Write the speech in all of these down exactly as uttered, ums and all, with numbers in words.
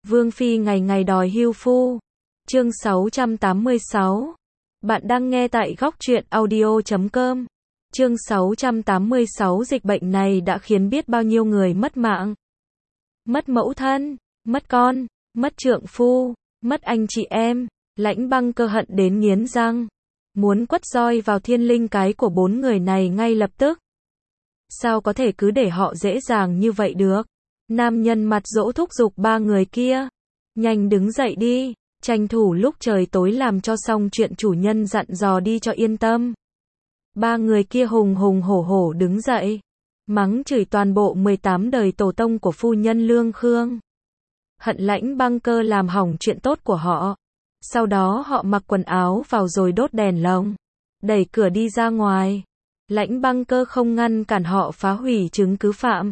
Vương Phi ngày ngày đòi hưu phu. Chương sáu trăm tám mươi sáu. Bạn đang nghe tại góc truyện audio chấm com. Chương sáu trăm tám mươi sáu. Dịch bệnh này đã khiến biết bao nhiêu người mất mạng, mất mẫu thân, mất con, mất trượng phu, mất anh chị em. Lãnh Băng Cơ hận đến nghiến răng, muốn quất roi vào thiên linh cái của bốn người này ngay lập tức. Sao có thể cứ để họ dễ dàng như vậy được? Nam nhân mặt dỗ thúc giục ba người kia, nhanh đứng dậy đi, tranh thủ lúc trời tối làm cho xong chuyện chủ nhân dặn dò đi cho yên tâm. Ba người kia hùng hùng hổ hổ đứng dậy, mắng chửi toàn bộ mười tám đời tổ tông của phu nhân Lương Khương. Hận Lãnh Băng Cơ làm hỏng chuyện tốt của họ. Sau đó họ mặc quần áo vào rồi đốt đèn lồng, đẩy cửa đi ra ngoài. Lãnh Băng Cơ không ngăn cản họ phá hủy chứng cứ phạm.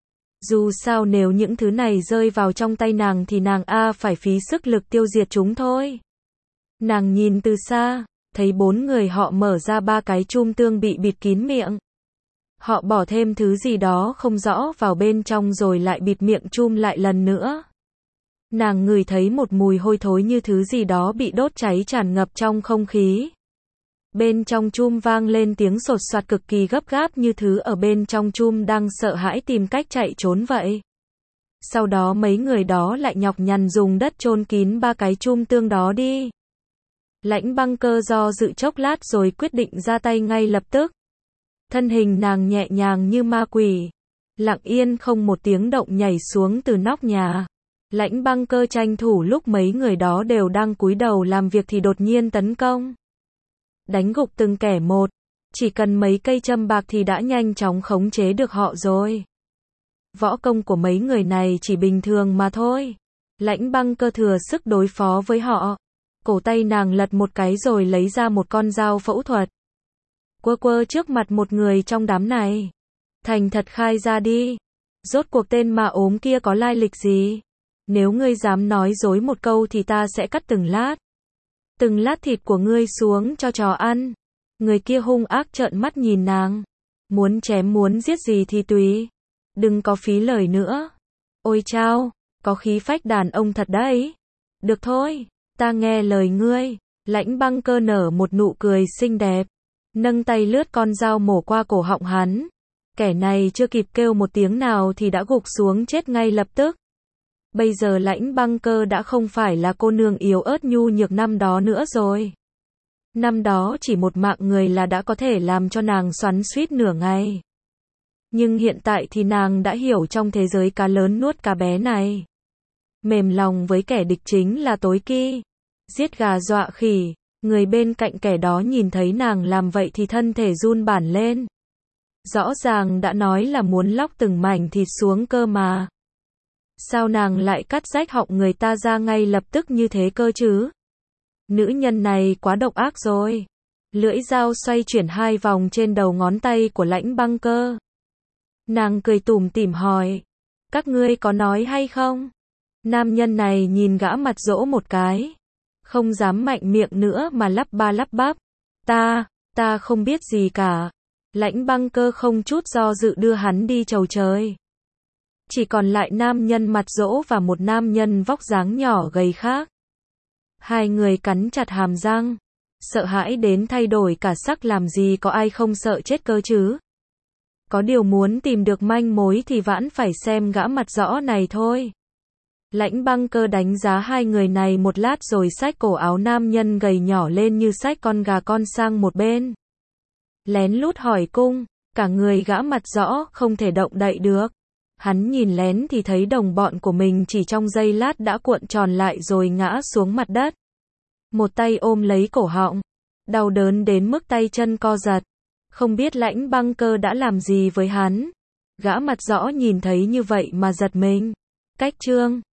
Dù sao nếu những thứ này rơi vào trong tay nàng thì nàng a phải phí sức lực tiêu diệt chúng thôi. Nàng nhìn từ xa, thấy bốn người họ mở ra ba cái chum tương bị bịt kín miệng. Họ bỏ thêm thứ gì đó không rõ vào bên trong rồi lại bịt miệng chum lại lần nữa. Nàng ngửi thấy một mùi hôi thối như thứ gì đó bị đốt cháy tràn ngập trong không khí. Bên trong chum vang lên tiếng sột soạt cực kỳ gấp gáp như thứ ở bên trong chum đang sợ hãi tìm cách chạy trốn vậy. Sau đó mấy người đó lại nhọc nhằn dùng đất chôn kín ba cái chum tương đó đi. Lãnh Băng Cơ do dự chốc lát rồi quyết định ra tay ngay lập tức. Thân hình nàng nhẹ nhàng như ma quỷ, lặng yên không một tiếng động nhảy xuống từ nóc nhà. Lãnh Băng Cơ tranh thủ lúc mấy người đó đều đang cúi đầu làm việc thì đột nhiên tấn công. Đánh gục từng kẻ một, chỉ cần mấy cây châm bạc thì đã nhanh chóng khống chế được họ rồi. Võ công của mấy người này chỉ bình thường mà thôi. Lãnh Băng Cơ thừa sức đối phó với họ. Cổ tay nàng lật một cái rồi lấy ra một con dao phẫu thuật. Quơ quơ trước mặt một người trong đám này. Thành thật khai ra đi. Rốt cuộc tên mà ốm kia có lai lịch gì? Nếu ngươi dám nói dối một câu thì ta sẽ cắt từng lát. Từng lát thịt của ngươi xuống cho chó ăn. Người kia hung ác trợn mắt nhìn nàng. Muốn chém muốn giết gì thì tùy. Đừng có phí lời nữa. Ôi chao, có khí phách đàn ông thật đấy. Được thôi, ta nghe lời ngươi. Lãnh Băng Cơ nở một nụ cười xinh đẹp, nâng tay lướt con dao mổ qua cổ họng hắn. Kẻ này chưa kịp kêu một tiếng nào thì đã gục xuống chết ngay lập tức. Bây giờ Lãnh Băng Cơ đã không phải là cô nương yếu ớt nhu nhược năm đó nữa rồi. Năm đó chỉ một mạng người là đã có thể làm cho nàng xoắn xuýt nửa ngày. Nhưng hiện tại thì nàng đã hiểu trong thế giới cá lớn nuốt cá bé này. Mềm lòng với kẻ địch chính là tối kỵ. Giết gà dọa khỉ. Người bên cạnh kẻ đó nhìn thấy nàng làm vậy thì thân thể run bẳn lên. Rõ ràng đã nói là muốn lóc từng mảnh thịt xuống cơ mà. Sao nàng lại cắt rách họng người ta ra ngay lập tức như thế cơ chứ? Nữ nhân này quá độc ác rồi. Lưỡi dao xoay chuyển hai vòng trên đầu ngón tay của Lãnh Băng Cơ. Nàng cười tủm tỉm hỏi. Các ngươi có nói hay không? Nam nhân này nhìn gã mặt dỗ một cái. Không dám mạnh miệng nữa mà lắp ba lắp bắp. Ta, ta không biết gì cả. Lãnh Băng Cơ không chút do dự đưa hắn đi chầu trời. Chỉ còn lại nam nhân mặt dỗ và một nam nhân vóc dáng nhỏ gầy khác. Hai người cắn chặt hàm răng, sợ hãi đến thay đổi cả sắc, làm gì có ai không sợ chết cơ chứ. Có điều muốn tìm được manh mối thì vãn phải xem gã mặt dõ này thôi. Lãnh Băng Cơ đánh giá hai người này một lát rồi xách cổ áo nam nhân gầy nhỏ lên như xách con gà con sang một bên. Lén lút hỏi cung, cả người gã mặt dõ không thể động đậy được. Hắn nhìn lén thì thấy đồng bọn của mình chỉ trong giây lát đã cuộn tròn lại rồi ngã xuống mặt đất. Một tay ôm lấy cổ họng, đau đớn đến mức tay chân co giật. Không biết Lãnh Băng Cơ đã làm gì với hắn. Gã mặt dõ nhìn thấy như vậy mà giật mình. Cách chương